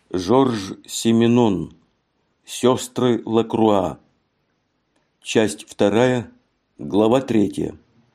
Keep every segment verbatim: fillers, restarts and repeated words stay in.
Жорж Сименон. Сестры Лакруа. Часть вторая, глава третья.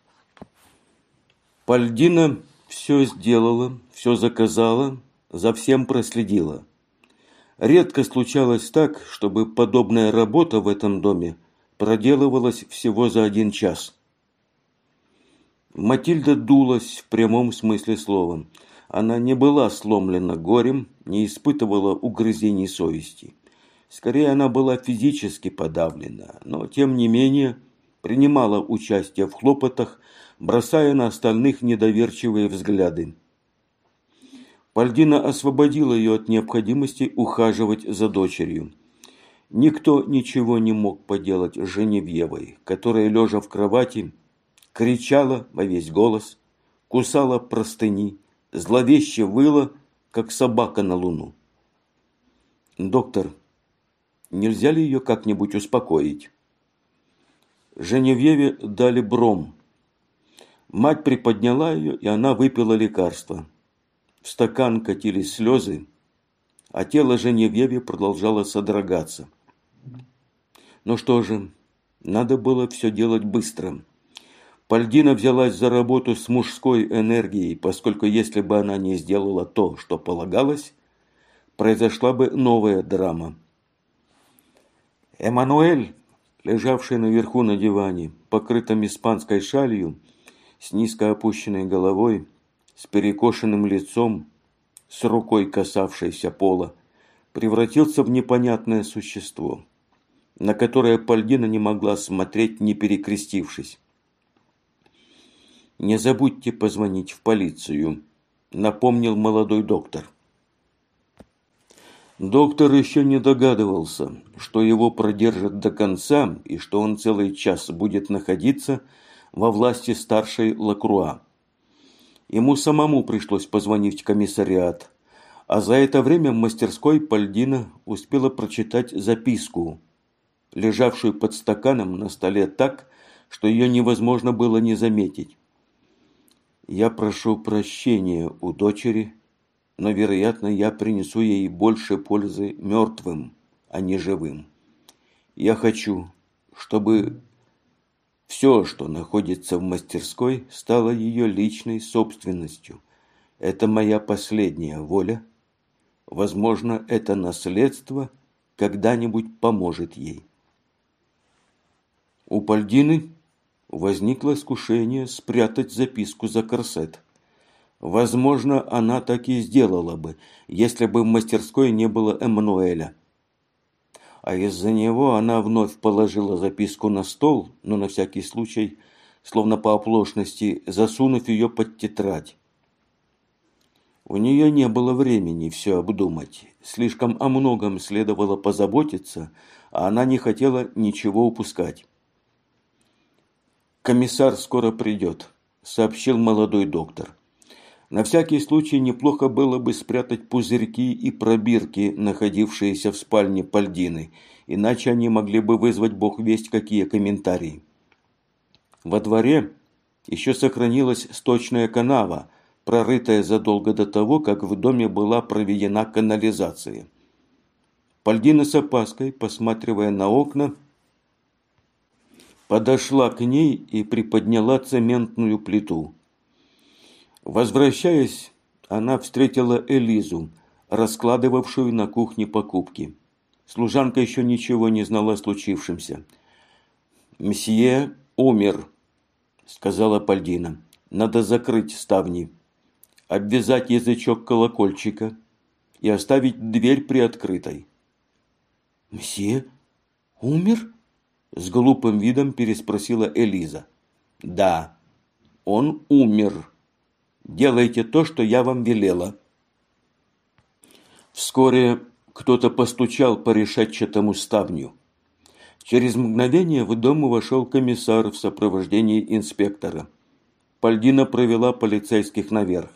Пальдина все сделала, все заказала, за всем проследила. Редко случалось так, чтобы подобная работа в этом доме проделывалась всего за один час. Матильда дулась в прямом смысле слова. Она не была сломлена горем, не испытывала угрызений совести. Скорее, она была физически подавлена, но, тем не менее, принимала участие в хлопотах, бросая на остальных недоверчивые взгляды. Пальдина освободила ее от необходимости ухаживать за дочерью. Никто ничего не мог поделать с Женевьевой, которая, лежа в кровати, кричала во весь голос, кусала простыни, зловеще выла, как собака на луну. «Доктор, нельзя ли ее как-нибудь успокоить?» Женевьеве дали бром. Мать приподняла ее, и она выпила лекарство. В стакан катились слезы, а тело Женевьеве продолжало содрогаться. Ну что же, надо было все делать быстро. Пальдина взялась за работу с мужской энергией, поскольку если бы она не сделала то, что полагалось, произошла бы новая драма. Эммануэль, лежавший наверху на диване, покрытым испанской шалью, с низко опущенной головой, с перекошенным лицом, с рукой касавшейся пола, превратился в непонятное существо, на которое Пальдина не могла смотреть, не перекрестившись. «Не забудьте позвонить в полицию», – напомнил молодой доктор. Доктор еще не догадывался, что его продержат до конца и что он целый час будет находиться во власти старшей Лакруа. Ему самому пришлось позвонить в комиссариат, а за это время в мастерской Пальдина успела прочитать записку, лежавшую под стаканом на столе так, что ее невозможно было не заметить. «Я прошу прощения у дочери, но, вероятно, я принесу ей больше пользы мертвым, а не живым. Я хочу, чтобы все, что находится в мастерской, стало ее личной собственностью. Это моя последняя воля. Возможно, это наследство когда-нибудь поможет ей». У Пальдины возникло искушение спрятать записку за корсет. Возможно, она так и сделала бы, если бы в мастерской не было Эммануэля. А из-за него она вновь положила записку на стол, но на всякий случай, словно по оплошности, засунув ее под тетрадь. У нее не было времени все обдумать. Слишком о многом следовало позаботиться, а она не хотела ничего упускать. «Комиссар скоро придет», – сообщил молодой доктор. На всякий случай неплохо было бы спрятать пузырьки и пробирки, находившиеся в спальне Пальдины, иначе они могли бы вызвать бог весть какие комментарии. Во дворе еще сохранилась сточная канава, прорытая задолго до того, как в доме была проведена канализация. Пальдина с опаской, посматривая на окна, подошла к ней и приподняла цементную плиту. Возвращаясь, она встретила Элизу, раскладывавшую на кухне покупки. Служанка еще ничего не знала о случившемся. «Мсье умер», – сказала Пальдина. «Надо закрыть ставни, обвязать язычок колокольчика и оставить дверь приоткрытой». «Мсье умер?» – с глупым видом переспросила Элиза. «Да, он умер. Делайте то, что я вам велела». Вскоре кто-то постучал по решетчатому ставню. Через мгновение в дом вошел комиссар в сопровождении инспектора. Пальдина провела полицейских наверх.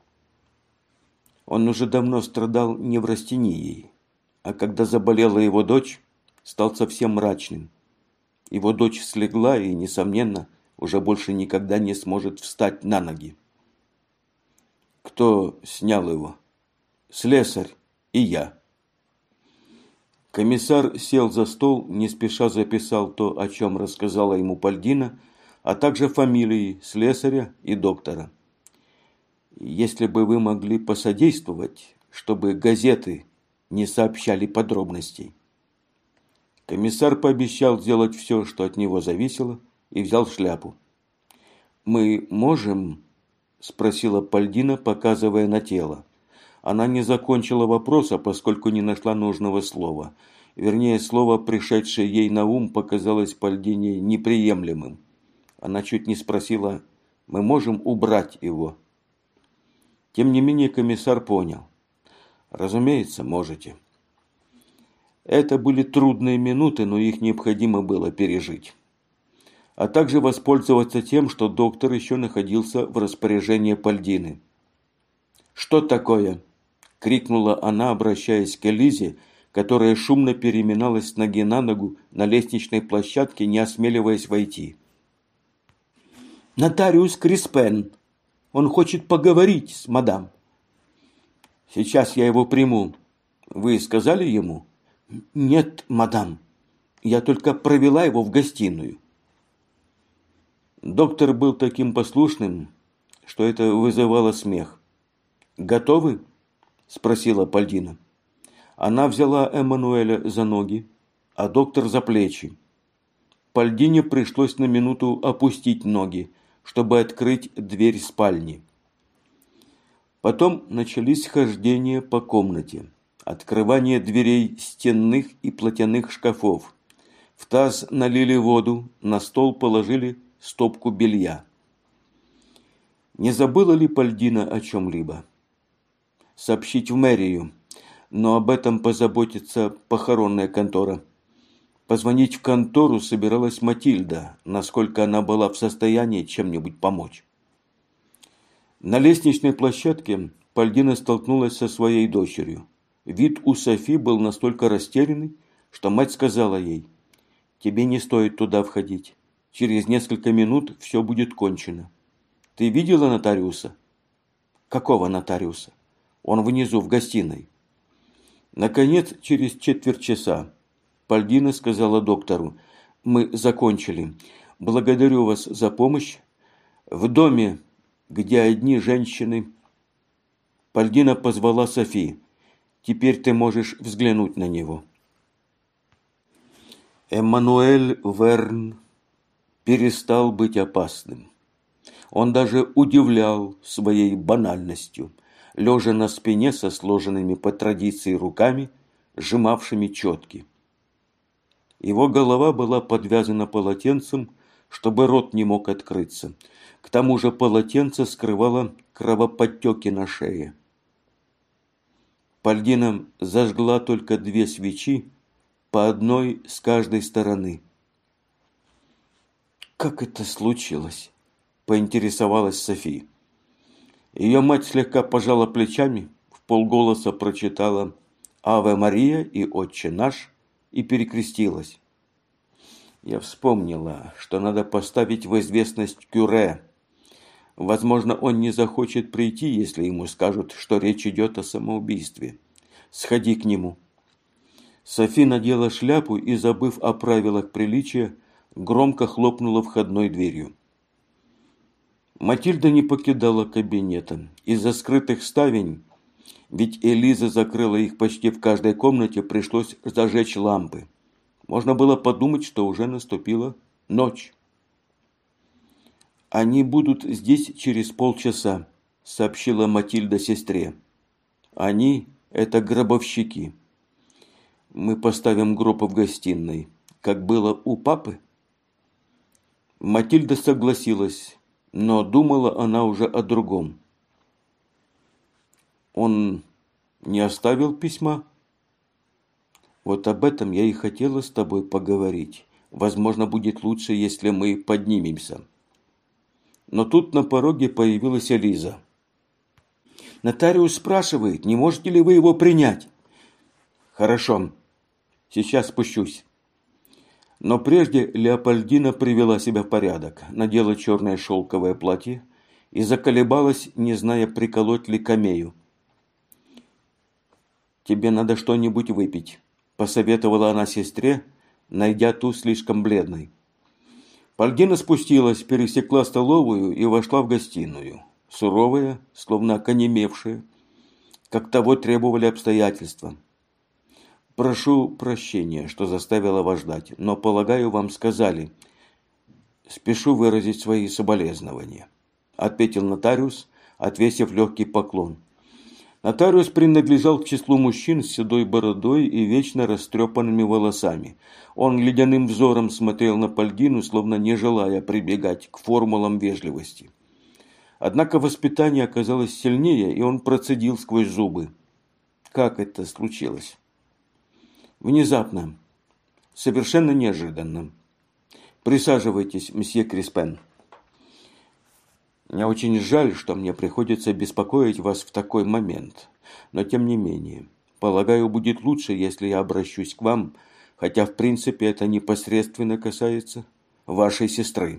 Он уже давно страдал неврастенией, а когда заболела его дочь, стал совсем мрачным. Его дочь слегла и, несомненно, уже больше никогда не сможет встать на ноги. «Кто снял его?» «Слесарь и я», Комиссар сел за стол, не спеша записал то, о чем рассказала ему Пальдина, а также фамилии слесаря и доктора. Если бы вы могли посодействовать, чтобы газеты не сообщали подробностей. Комиссар пообещал сделать все, что от него зависело, и взял шляпу. «Мы можем?» – спросила Пальдина, показывая на тело. Она не закончила вопроса, поскольку не нашла нужного слова. Вернее, слово, пришедшее ей на ум, показалось Пальдине неприемлемым. Она чуть не спросила: «Мы можем убрать его?» Тем не менее, комиссар понял. «Разумеется, можете». Это были трудные минуты, но их необходимо было пережить. А также воспользоваться тем, что доктор еще находился в распоряжении Пальдины. «Что такое?» – крикнула она, обращаясь к Элизе, которая шумно переминалась с ноги на ногу на лестничной площадке, не осмеливаясь войти. «Нотариус Криспен. Он хочет поговорить с мадам». «Сейчас я его приму. Вы сказали ему?» «Нет, мадам. Я только провела его в гостиную». Доктор был таким послушным, что это вызывало смех. «Готовы?» – спросила Пальдина. Она взяла Эммануэля за ноги, а доктор за плечи. Пальдине пришлось на минуту опустить ноги, чтобы открыть дверь спальни. Потом начались хождения по комнате, открывание дверей стенных и платяных шкафов. В таз налили воду, на стол положили стопку белья. Не забыла ли Пальдина о чем-либо? Сообщить в мэрию, но об этом позаботится похоронная контора. Позвонить в контору собиралась Матильда, насколько она была в состоянии чем-нибудь помочь. На лестничной площадке Пальдина столкнулась со своей дочерью. Вид у Софи был настолько растерянный, что мать сказала ей: «Тебе не стоит туда входить. Через несколько минут все будет кончено. Ты видела нотариуса?» «Какого нотариуса?» «Он внизу, в гостиной». Наконец, через четверть часа, Пальдина сказала доктору: «Мы закончили. Благодарю вас за помощь. В доме, где одни женщины...» Пальдина позвала Софи. «Теперь ты можешь взглянуть на него». Эммануэль Верн перестал быть опасным. Он даже удивлял своей банальностью, лежа на спине со сложенными по традиции руками, сжимавшими четки. Его голова была подвязана полотенцем, чтобы рот не мог открыться. К тому же полотенце скрывало кровоподтеки на шее. Пальдина зажгла только две свечи, по одной с каждой стороны. «Как это случилось?» – поинтересовалась Софи. Ее мать слегка пожала плечами, вполголоса прочитала «Аве Мария» и «Отче наш» и перекрестилась. Я вспомнила, что надо поставить в известность Кюре. Возможно, он не захочет прийти, если ему скажут, что речь идет о самоубийстве. Сходи к нему. Софи надела шляпу и, забыв о правилах приличия, громко хлопнула входной дверью. Матильда не покидала кабинета. Из-за скрытых ставень, ведь Элиза закрыла их почти в каждой комнате, пришлось зажечь лампы. Можно было подумать, что уже наступила ночь. «Они будут здесь через полчаса», – сообщила Матильда сестре. «Они – это гробовщики. Мы поставим гроб в гостиной, как было у папы». Матильда согласилась, но думала она уже о другом. «Он не оставил письма?» «Вот об этом я и хотела с тобой поговорить. Возможно, будет лучше, если мы поднимемся». Но тут на пороге появилась Элиза. «Нотариус спрашивает, не можете ли вы его принять?» «Хорошо, сейчас спущусь». Но прежде Леопольдина привела себя в порядок, надела черное шелковое платье и заколебалась, не зная, приколоть ли камею. «Тебе надо что-нибудь выпить», посоветовала она сестре, найдя ту слишком бледной. Пальдина спустилась, пересекла столовую и вошла в гостиную. Суровая, словно оконемевшая, как того требовали обстоятельства. «Прошу прощения, что заставила вас ждать, но, полагаю, вам сказали. Спешу выразить свои соболезнования», – ответил нотариус, отвесив легкий поклон. Нотариус принадлежал к числу мужчин с седой бородой и вечно растрепанными волосами. Он ледяным взором смотрел на Пальдину, словно не желая прибегать к формулам вежливости. Однако воспитание оказалось сильнее, и он процедил сквозь зубы. Как это случилось? Внезапно. Совершенно неожиданно. Присаживайтесь, мсье Криспен. Мне очень жаль, что мне приходится беспокоить вас в такой момент, но тем не менее, полагаю, будет лучше, если я обращусь к вам, хотя в принципе это непосредственно касается вашей сестры.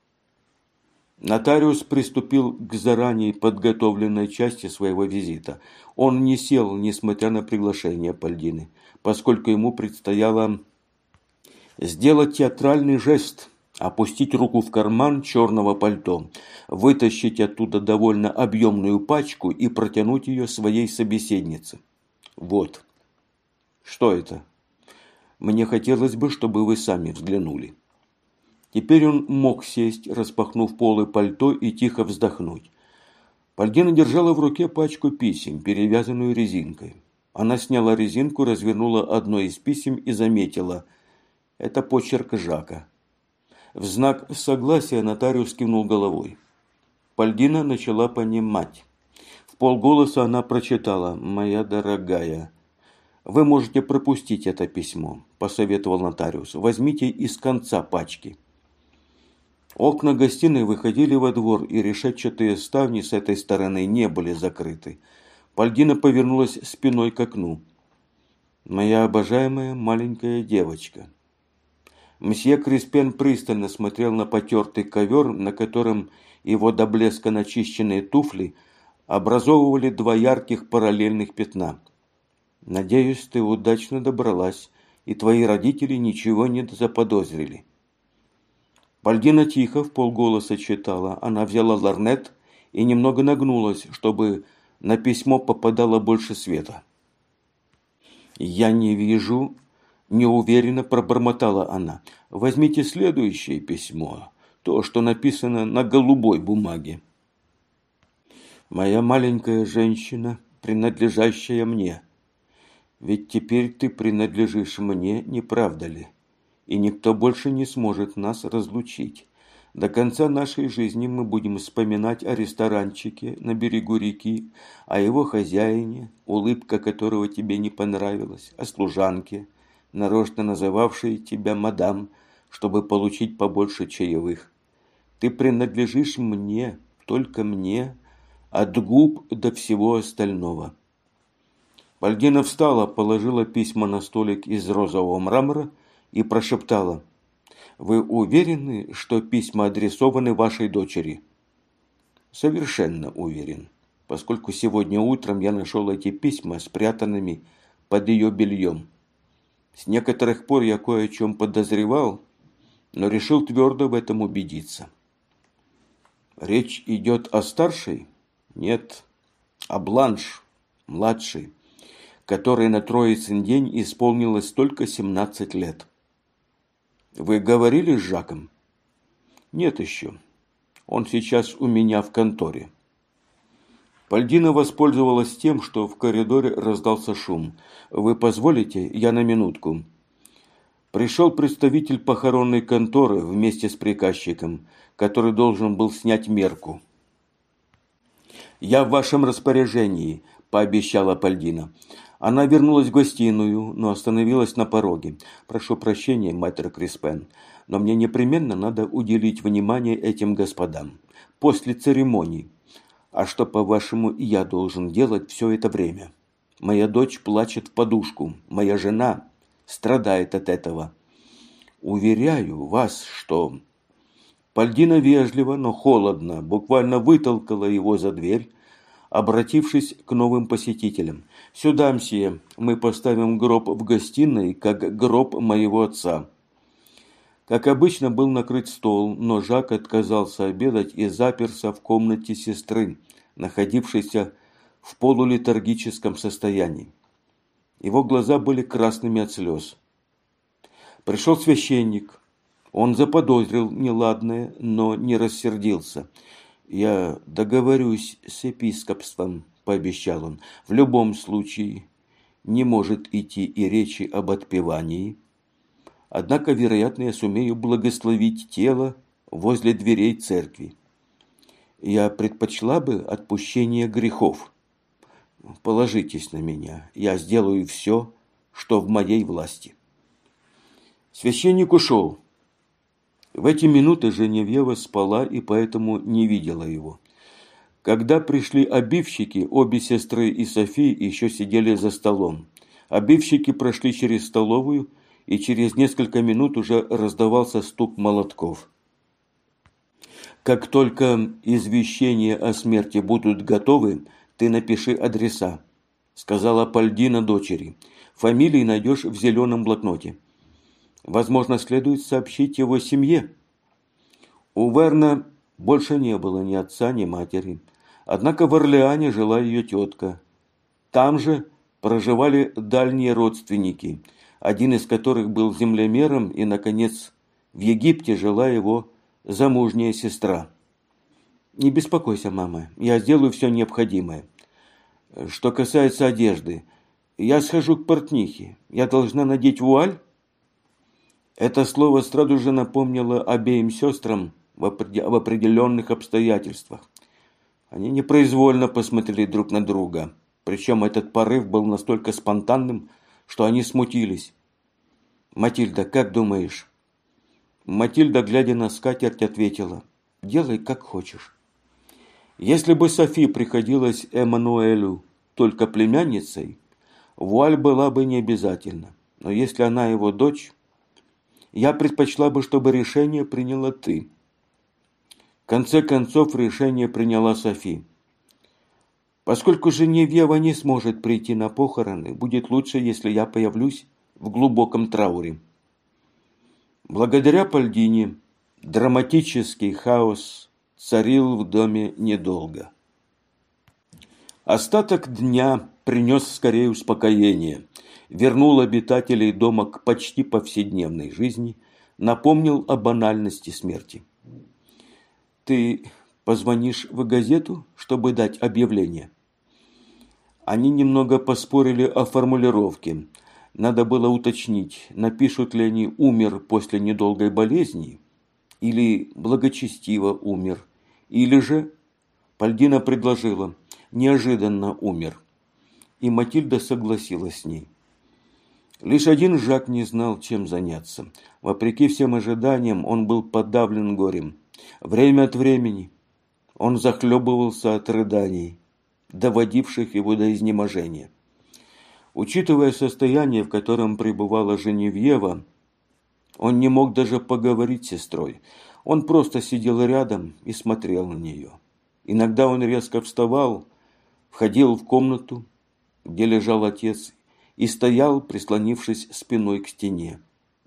Нотариус приступил к заранее подготовленной части своего визита. Он не сел, несмотря на приглашение Пальдины, поскольку ему предстояло сделать театральный жест – опустить руку в карман черного пальто, вытащить оттуда довольно объемную пачку и протянуть ее своей собеседнице. Вот. Что это? Мне хотелось бы, чтобы вы сами взглянули. Теперь он мог сесть, распахнув полы пальто и тихо вздохнуть. Пальдина держала в руке пачку писем, перевязанную резинкой. Она сняла резинку, развернула одно из писем и заметила. Это почерк Жака. В знак согласия нотариус кивнул головой. Пальдина начала понимать. В полголоса она прочитала: «Моя дорогая, вы можете пропустить это письмо», – посоветовал нотариус. «Возьмите из конца пачки». Окна гостиной выходили во двор, и решетчатые ставни с этой стороны не были закрыты. Пальдина повернулась спиной к окну. «Моя обожаемая маленькая девочка». Мсье Криспен пристально смотрел на потертый ковер, на котором его до блеска начищенные туфли образовывали два ярких параллельных пятна. «Надеюсь, ты удачно добралась, и твои родители ничего не заподозрили». Пальдина тихо, вполголоса читала. Она взяла лорнет и немного нагнулась, чтобы на письмо попадало больше света. «Я не вижу...» Неуверенно пробормотала она. «Возьмите следующее письмо, то, что написано на голубой бумаге. Моя маленькая женщина, принадлежащая мне. Ведь теперь ты принадлежишь мне, не правда ли? И никто больше не сможет нас разлучить. До конца нашей жизни мы будем вспоминать о ресторанчике на берегу реки, о его хозяине, улыбка которого тебе не понравилась, о служанке, нарочно называвшей тебя мадам, чтобы получить побольше чаевых. Ты принадлежишь мне, только мне, от губ до всего остального». Пальдина встала, положила письма на столик из розового мрамора и прошептала: «Вы уверены, что письма адресованы вашей дочери?» «Совершенно уверен, поскольку сегодня утром я нашел эти письма спрятанными под ее бельем. С некоторых пор я кое о чем подозревал, но решил твердо в этом убедиться». «Речь идет о старшей?» «Нет, о Бланш, младшей, которой на Троицын день исполнилось только семнадцать лет». «Вы говорили с Жаком?» «Нет еще. Он сейчас у меня в конторе». Пальдина воспользовалась тем, что в коридоре раздался шум. «Вы позволите? Я на минутку». Пришел представитель похоронной конторы вместе с приказчиком, который должен был снять мерку. «Я в вашем распоряжении», – пообещала Пальдина. Она вернулась в гостиную, но остановилась на пороге. «Прошу прощения, мэтр Криспен, но мне непременно надо уделить внимание этим господам. После церемонии. А что, по-вашему, я должен делать все это время? Моя дочь плачет в подушку, моя жена страдает от этого. Уверяю вас, что...» Пальдина вежливо, но холодно, буквально вытолкала его за дверь, обратившись к новым посетителям. «Сюда, мсье, мы поставим гроб в гостиной, как гроб моего отца». Как обычно, был накрыт стол, но Жак отказался обедать и заперся в комнате сестры, находившейся в полулетаргическом состоянии. Его глаза были красными от слез. Пришел священник. Он заподозрил неладное, но не рассердился. «Я договорюсь с епископством», – пообещал он. «В любом случае не может идти и речи об отпевании. Однако, вероятно, я сумею благословить тело возле дверей церкви. Я предпочла бы отпущение грехов. Положитесь на меня, я сделаю все, что в моей власти». Священник ушел. В эти минуты Женевьева спала и поэтому не видела его. Когда пришли обивщики, обе сестры и Софи еще сидели за столом. Обивщики прошли через столовую, и через несколько минут уже раздавался стук молотков. «Как только извещения о смерти будут готовы, ты напиши адреса», – сказала Пальдина дочери. «Фамилии найдешь в зеленом блокноте. Возможно, следует сообщить его семье». У Верна больше не было ни отца, ни матери. Однако в Орлеане жила ее тетка. Там же проживали дальние родственники, один из которых был землемером, и, наконец, в Египте жила его замужняя сестра. «Не беспокойся, мама, я сделаю все необходимое. Что касается одежды, я схожу к портнихе. Я должна надеть вуаль?» Это слово сразу же напомнило обеим сестрам в определенных обстоятельствах. Они непроизвольно посмотрели друг на друга. Причем этот порыв был настолько спонтанным, что они смутились. «Матильда, как думаешь?» Матильда, глядя на скатерть, ответила: «Делай, как хочешь». Если бы Софи приходилась Эммануэлю только племянницей, вуаль была бы не обязательна. Но если она его дочь, я предпочла бы, чтобы решение приняла ты. В конце концов, решение приняла Софи. Поскольку Женевьева не сможет прийти на похороны, будет лучше, если я появлюсь в глубоком трауре. Благодаря Пальдине драматический хаос царил в доме недолго. Остаток дня принес скорее успокоение, вернул обитателей дома к почти повседневной жизни, напомнил о банальности смерти. «Ты позвонишь в газету, чтобы дать объявление?» Они немного поспорили о формулировке. Надо было уточнить, напишут ли они «умер после недолгой болезни» или «благочестиво умер», или же Пальдина предложила «неожиданно умер». И Матильда согласилась с ней. Лишь один Жак не знал, чем заняться. Вопреки всем ожиданиям, он был подавлен горем. Время от времени он захлебывался от рыданий, доводивших его до изнеможения. Учитывая состояние, в котором пребывала Женевьева, он не мог даже поговорить с сестрой. Он просто сидел рядом и смотрел на нее. Иногда он резко вставал, входил в комнату, где лежал отец, и стоял, прислонившись спиной к стене.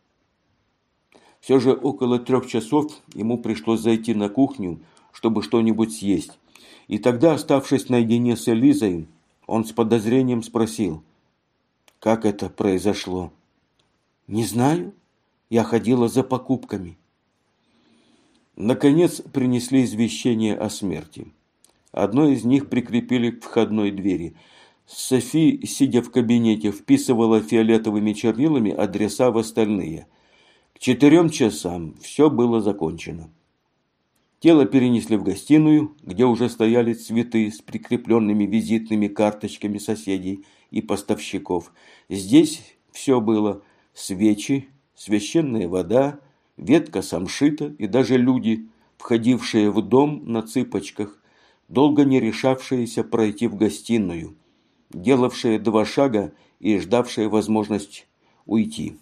Все же около трех часов ему пришлось зайти на кухню, чтобы что-нибудь съесть. И тогда, оставшись наедине с Элизой, он с подозрением спросил: «Как это произошло?» «Не знаю. Я ходила за покупками». Наконец принесли извещение о смерти. Одно из них прикрепили к входной двери. Софи, сидя в кабинете, вписывала фиолетовыми чернилами адреса в остальные. К четырем часам все было закончено. Тело перенесли в гостиную, где уже стояли цветы с прикрепленными визитными карточками соседей и поставщиков. Здесь все было: свечи, священная вода, ветка самшита и даже люди, входившие в дом на цыпочках, долго не решавшиеся пройти в гостиную, делавшие два шага и ждавшие возможность уйти.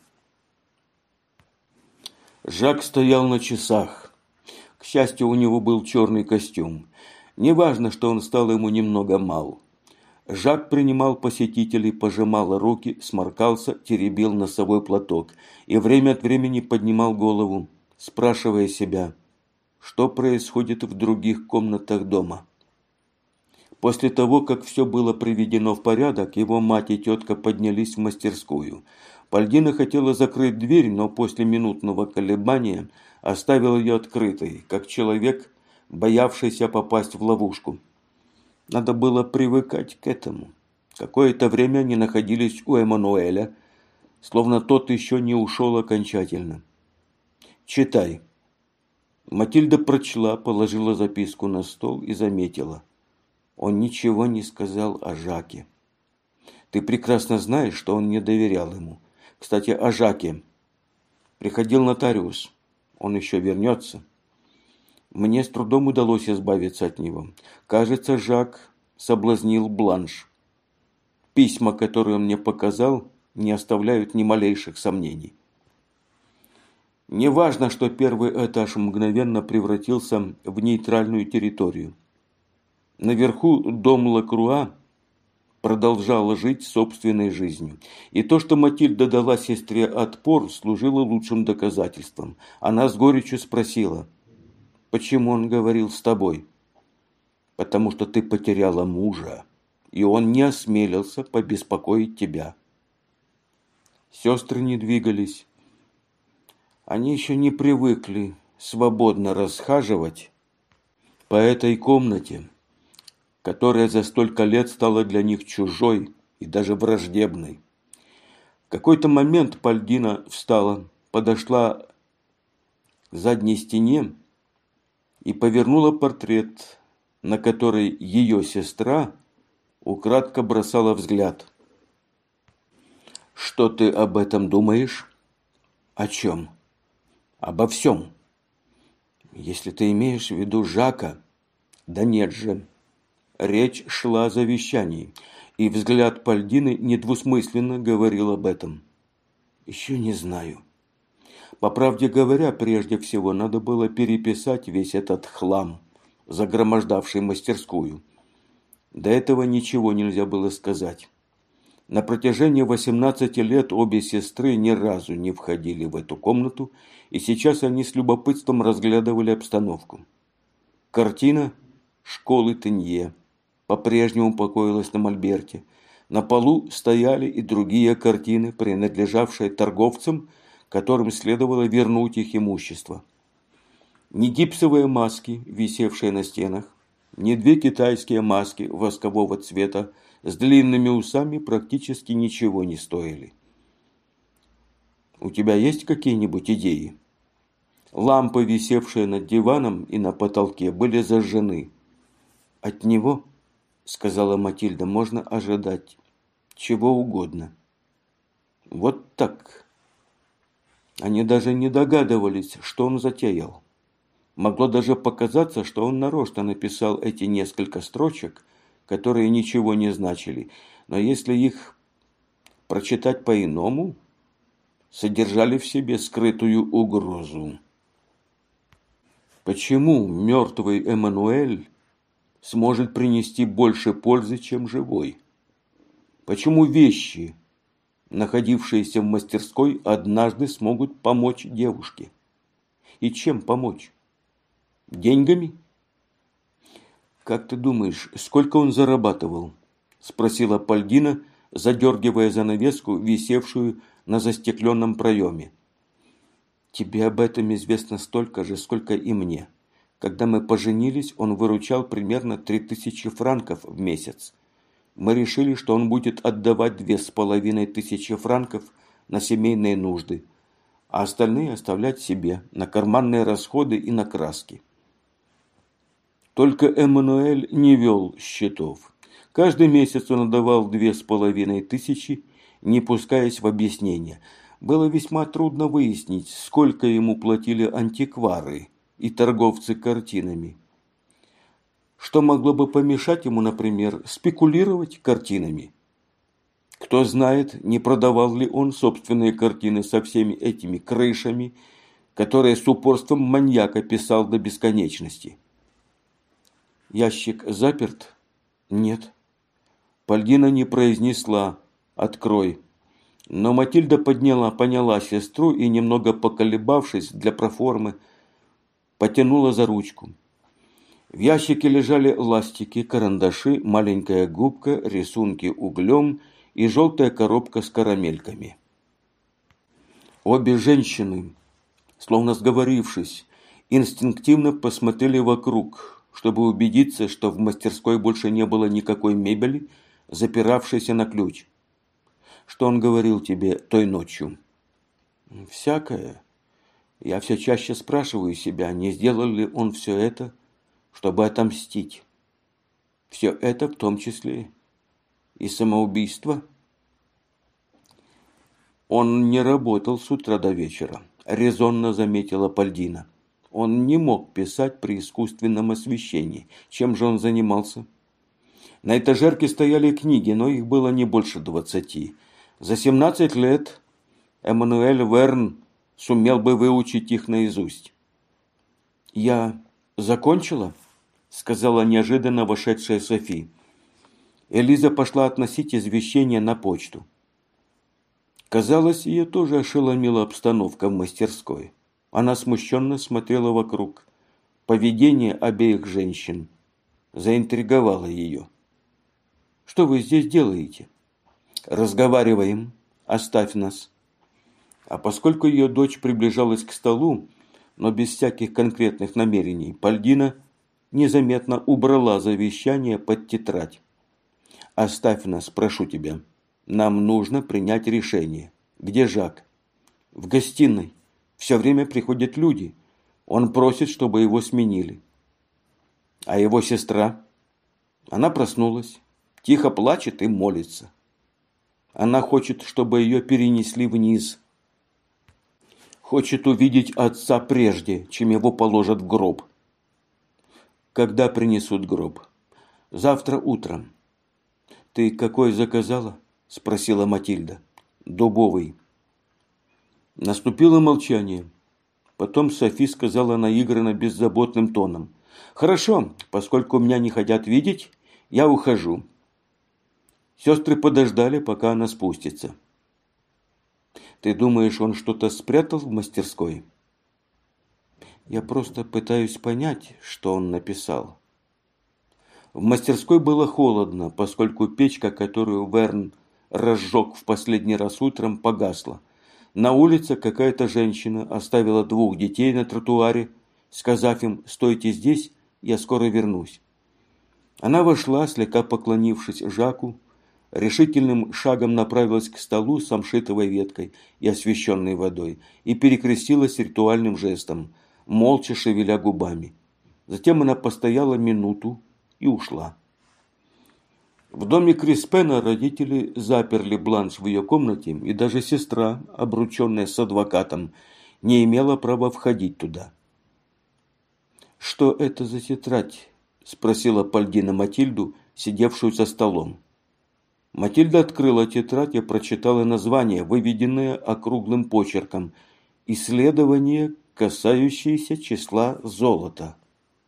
Жак стоял на часах. К счастью, у него был черный костюм. Неважно, что он стал ему немного мал. Жак принимал посетителей, пожимал руки, сморкался, теребил носовой платок и время от времени поднимал голову, спрашивая себя, что происходит в других комнатах дома. После того, как все было приведено в порядок, его мать и тетка поднялись в мастерскую. Пальдина хотела закрыть дверь, но после минутного колебания оставил ее открытой, как человек, боявшийся попасть в ловушку. Надо было привыкать к этому. Какое-то время они находились у Эммануэля, словно тот еще не ушел окончательно. «Читай». Матильда прочла, положила записку на стол и заметила. Он ничего не сказал о Жаке. Ты прекрасно знаешь, что он не доверял ему. Кстати, о Жаке. Приходил нотариус. Он еще вернется. Мне с трудом удалось избавиться от него. Кажется, Жак соблазнил Бланш. Письма, которые он мне показал, не оставляют ни малейших сомнений. Неважно, что первый этаж мгновенно превратился в нейтральную территорию. Наверху дом Лакруа продолжал жить собственной жизнью. И то, что Матильда дала сестре отпор, служило лучшим доказательством. Она с горечью спросила, почему он говорил с тобой? Потому что ты потеряла мужа, и он не осмелился побеспокоить тебя. Сестры не двигались. Они еще не привыкли свободно расхаживать по этой комнате, которая за столько лет стала для них чужой и даже враждебной. В какой-то момент Пальдина встала, подошла к задней стене и повернула портрет, на который ее сестра украдко бросала взгляд. «Что ты об этом думаешь?» «О чем?» «Обо всем. Если ты имеешь в виду Жака...» «Да нет же». Речь шла о завещании, и взгляд Пальдины недвусмысленно говорил об этом. «Еще не знаю. По правде говоря, прежде всего надо было переписать весь этот хлам, загромождавший мастерскую. До этого ничего нельзя было сказать. На протяжении восемнадцати лет обе сестры ни разу не входили в эту комнату, и сейчас они с любопытством разглядывали обстановку. Картина школы Тенье по-прежнему покоилась на мольберте. На полу стояли и другие картины, принадлежавшие торговцам, которым следовало вернуть их имущество. Ни гипсовые маски, висевшие на стенах, ни две китайские маски воскового цвета с длинными усами практически ничего не стоили. У тебя есть какие-нибудь идеи? Лампы, висевшие над диваном и на потолке, были зажжены. От него, сказала Матильда, можно ожидать чего угодно. Вот так. Они даже не догадывались, что он затеял. Могло даже показаться, что он нарочно написал эти несколько строчек, которые ничего не значили, но если их прочитать по-иному, содержали в себе скрытую угрозу. Почему мертвый Эммануэль сможет принести больше пользы, чем живой? Почему вещи, находившиеся в мастерской, однажды смогут помочь девушке? И чем помочь? Деньгами? Как ты думаешь, сколько он зарабатывал? Спросила Пальдина, задергивая занавеску, висевшую на застекленном проеме. Тебе об этом известно столько же, сколько и мне. Когда мы поженились, он выручал примерно три тысячи франков в месяц. Мы решили, что он будет отдавать две с половиной тысячи франков на семейные нужды, а остальные оставлять себе на карманные расходы и на краски. Только Эммануэль не вел счетов. Каждый месяц он отдавал две с половиной тысячи, не пускаясь в объяснения. Было весьма трудно выяснить, сколько ему платили антиквары и торговцы картинами. Что могло бы помешать ему, например, спекулировать картинами? Кто знает, не продавал ли он собственные картины со всеми этими крышами, которые с упорством маньяка писал до бесконечности. Ящик заперт? Нет. Пальдина не произнесла «открой». Но Матильда подняла, поняла сестру и, немного поколебавшись для проформы, потянула за ручку. В ящике лежали ластики, карандаши, маленькая губка, рисунки углем и желтая коробка с карамельками. Обе женщины, словно сговорившись, инстинктивно посмотрели вокруг, чтобы убедиться, что в мастерской больше не было никакой мебели, запиравшейся на ключ. Что он говорил тебе той ночью? Всякое. Я все чаще спрашиваю себя, не сделал ли он все это, чтобы отомстить. Все это в том числе и самоубийство. Он не работал с утра до вечера, резонно заметила Пальдина. Он не мог писать при искусственном освещении. Чем же он занимался? На этажерке стояли книги, но их было не больше двадцати. За семнадцать лет Эммануэль Верн сумел бы выучить их наизусть. «Я закончила?» – сказала неожиданно вошедшая Софи. Элиза пошла относить извещение на почту. Казалось, ее тоже ошеломила обстановка в мастерской. Она смущенно смотрела вокруг. Поведение обеих женщин заинтриговало ее. «Что вы здесь делаете?» «Разговариваем. Оставь нас». А поскольку ее дочь приближалась к столу, но без всяких конкретных намерений, Пальдина незаметно убрала завещание под тетрадь. «Оставь нас, прошу тебя. Нам нужно принять решение. Где Жак?» «В гостиной. Все время приходят люди. Он просит, чтобы его сменили». «А его сестра?» Она проснулась, тихо плачет и молится. Она хочет, чтобы ее перенесли вниз. Хочет увидеть отца прежде, чем его положат в гроб. Когда принесут гроб? Завтра утром. Ты какой заказала? Спросила Матильда. Дубовый. Наступило молчание. Потом Софи сказала наигранно беззаботным тоном. Хорошо, поскольку меня не хотят видеть, я ухожу. Сестры подождали, пока она спустится. Ты думаешь, он что-то спрятал в мастерской? Я просто пытаюсь понять, что он написал. В мастерской было холодно, поскольку печка, которую Верн разжег в последний раз утром, погасла. На улице какая-то женщина оставила двух детей на тротуаре, сказав им «стойте здесь, я скоро вернусь». Она вошла, слегка поклонившись Жаку, решительным шагом направилась к столу с самшитовой веткой и освещенной водой и перекрестилась ритуальным жестом, молча шевеля губами. Затем она постояла минуту и ушла. В доме Криспена родители заперли Бланш в ее комнате, и даже сестра, обрученная с адвокатом, не имела права входить туда. «Что это за тетрадь?» – спросила Пальдина Матильду, сидевшую за столом. Матильда открыла тетрадь и прочитала название, выведенное округлым почерком «Исследование, касающееся числа золота».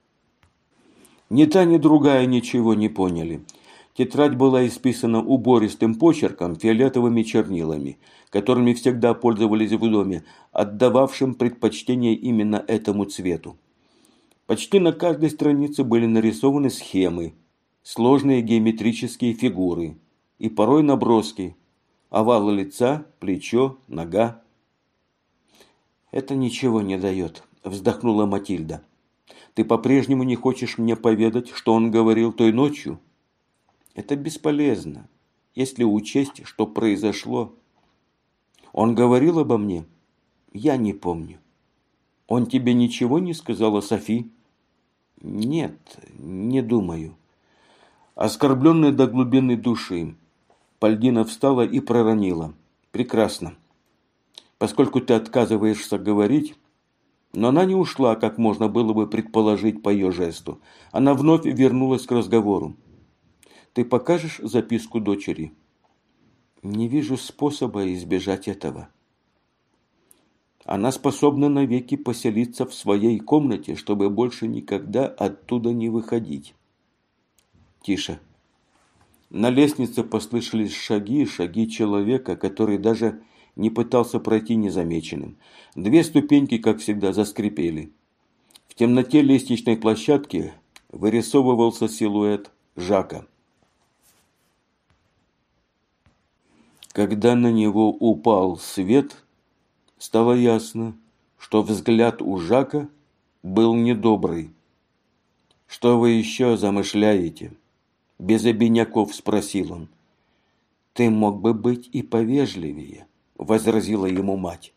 Ни та, ни другая ничего не поняли. Тетрадь была исписана убористым почерком, фиолетовыми чернилами, которыми всегда пользовались в доме, отдававшим предпочтение именно этому цвету. Почти на каждой странице были нарисованы схемы, сложные геометрические фигуры и порой наброски, овалы лица, плечо, нога. «Это ничего не дает», – вздохнула Матильда. «Ты по-прежнему не хочешь мне поведать, что он говорил той ночью?» «Это бесполезно, если учесть, что произошло». «Он говорил обо мне?» «Я не помню». «Он тебе ничего не сказал о Софи?» «Нет, не думаю». Оскорбленная до глубины души, Пальдина встала и проронила. «Прекрасно. Поскольку ты отказываешься говорить...» Но она не ушла, как можно было бы предположить по ее жесту. Она вновь вернулась к разговору. «Ты покажешь записку дочери?» «Не вижу способа избежать этого». Она способна навеки поселиться в своей комнате, чтобы больше никогда оттуда не выходить. Тише. На лестнице послышались шаги, шаги человека, который даже не пытался пройти незамеченным. Две ступеньки, как всегда, заскрипели. В темноте лестничной площадки вырисовывался силуэт Жака. Когда на него упал свет, стало ясно, что взгляд у Жака был недобрый. «Что вы еще замышляете?» Без обиняков спросил он. «Ты мог бы быть и повежливее», возразила ему мать.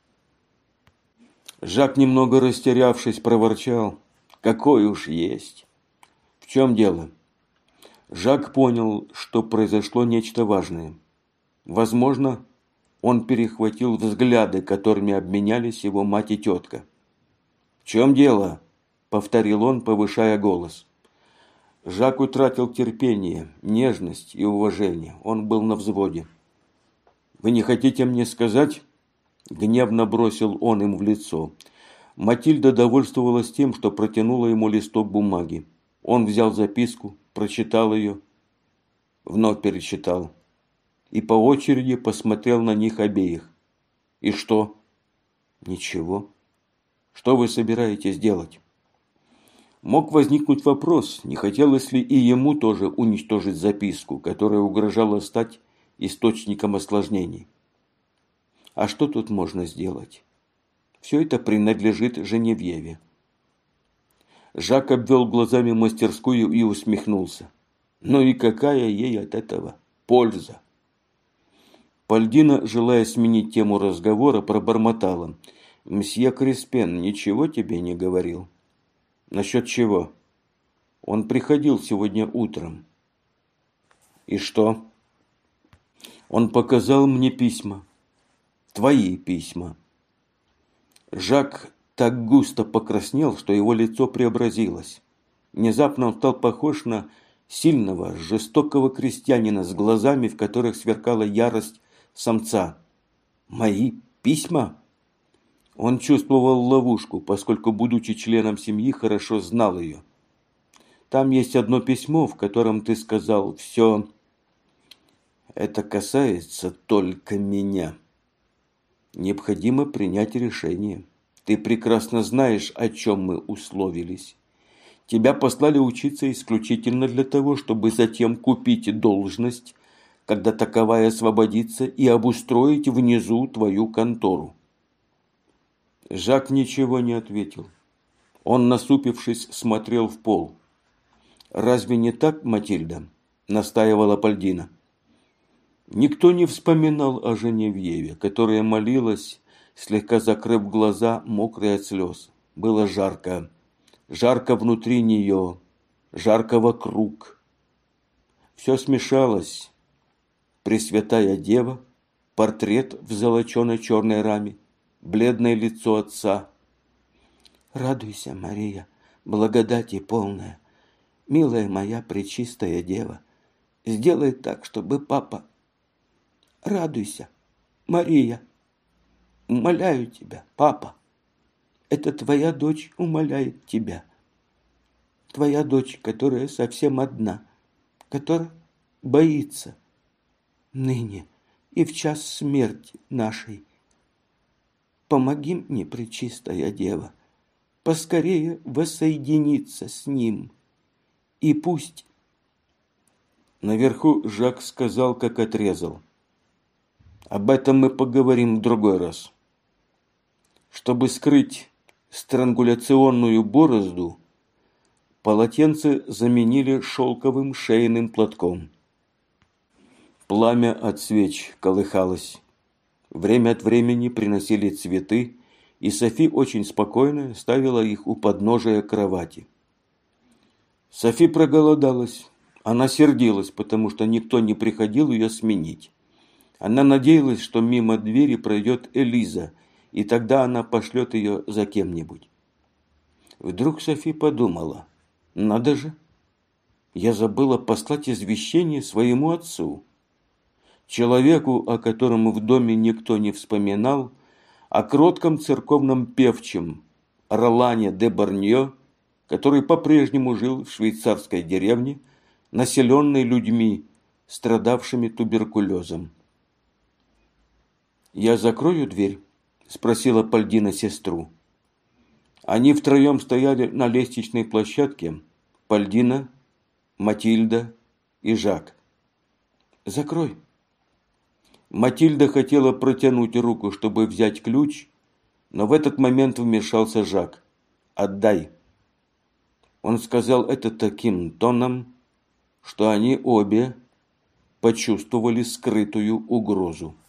Жак, немного растерявшись, проворчал. «Какой уж есть». «В чем дело?» Жак понял, что произошло нечто важное. Возможно, он перехватил взгляды, которыми обменялись его мать и тетка. «В чем дело?» – повторил он, повышая голос. Жак утратил терпение, нежность и уважение. Он был на взводе. «Вы не хотите мне сказать?» – гневно бросил он им в лицо. Матильда довольствовалась тем, что протянула ему листок бумаги. Он взял записку, прочитал ее, вновь перечитал и по очереди посмотрел на них обеих. «И что?» «Ничего. Что вы собираетесь делать?» Мог возникнуть вопрос, не хотелось ли и ему тоже уничтожить записку, которая угрожала стать источником осложнений. А что тут можно сделать? Все это принадлежит Женевьеве. Жак обвел глазами мастерскую и усмехнулся. Ну и какая ей от этого польза? Пальдина, желая сменить тему разговора, пробормотала. «Мсье Криспен ничего тебе не говорил?» «Насчет чего?» «Он приходил сегодня утром». «И что?» «Он показал мне письма. Твои письма». Жак так густо покраснел, что его лицо преобразилось. Внезапно он стал похож на сильного, жестокого крестьянина с глазами, в которых сверкала ярость самца. «Мои письма?» Он чувствовал ловушку, поскольку, будучи членом семьи, хорошо знал ее. «Там есть одно письмо, в котором ты сказал все. Это касается только меня. Необходимо принять решение. Ты прекрасно знаешь, о чем мы условились. Тебя послали учиться исключительно для того, чтобы затем купить должность, когда таковая освободится, и обустроить внизу твою контору». Жак ничего не ответил. Он, насупившись, смотрел в пол. «Разве не так, Матильда?» – настаивала Пальдина. Никто не вспоминал о Женевьеве, которая молилась, слегка закрыв глаза, мокрые от слез. Было жарко. Жарко внутри нее, жарко вокруг. Все смешалось. Пресвятая Дева, портрет в золоченой черной раме, бледное лицо отца. «Радуйся, Мария, благодати полная, милая моя пречистая Дева, сделай так, чтобы папа... Радуйся, Мария, умоляю тебя, папа, это твоя дочь умоляет тебя, твоя дочь, которая совсем одна, которая боится ныне и в час смерти нашей. Помоги мне, пречистая Дева, поскорее воссоединиться с ним. И пусть...» Наверху Жак сказал, как отрезал. «Об этом мы поговорим в другой раз». Чтобы скрыть странгуляционную борозду, полотенце заменили шелковым шейным платком. Пламя от свеч колыхалось. Время от времени приносили цветы, и Софи очень спокойно ставила их у подножия кровати. Софи проголодалась. Она сердилась, потому что никто не приходил ее сменить. Она надеялась, что мимо двери пройдет Элиза, и тогда она пошлет ее за кем-нибудь. Вдруг Софи подумала: «Надо же, я забыла послать извещение своему отцу». Человеку, о котором в доме никто не вспоминал, о кротком церковном певчем Ролане де Барнье, который по-прежнему жил в швейцарской деревне, населенной людьми, страдавшими туберкулезом. «Я закрою дверь?» – спросила Пальдина сестру. Они втроем стояли на лестничной площадке. Пальдина, Матильда и Жак. «Закрой». Матильда хотела протянуть руку, чтобы взять ключ, но в этот момент вмешался Жак. «Отдай». Он сказал это таким тоном, что они обе почувствовали скрытую угрозу.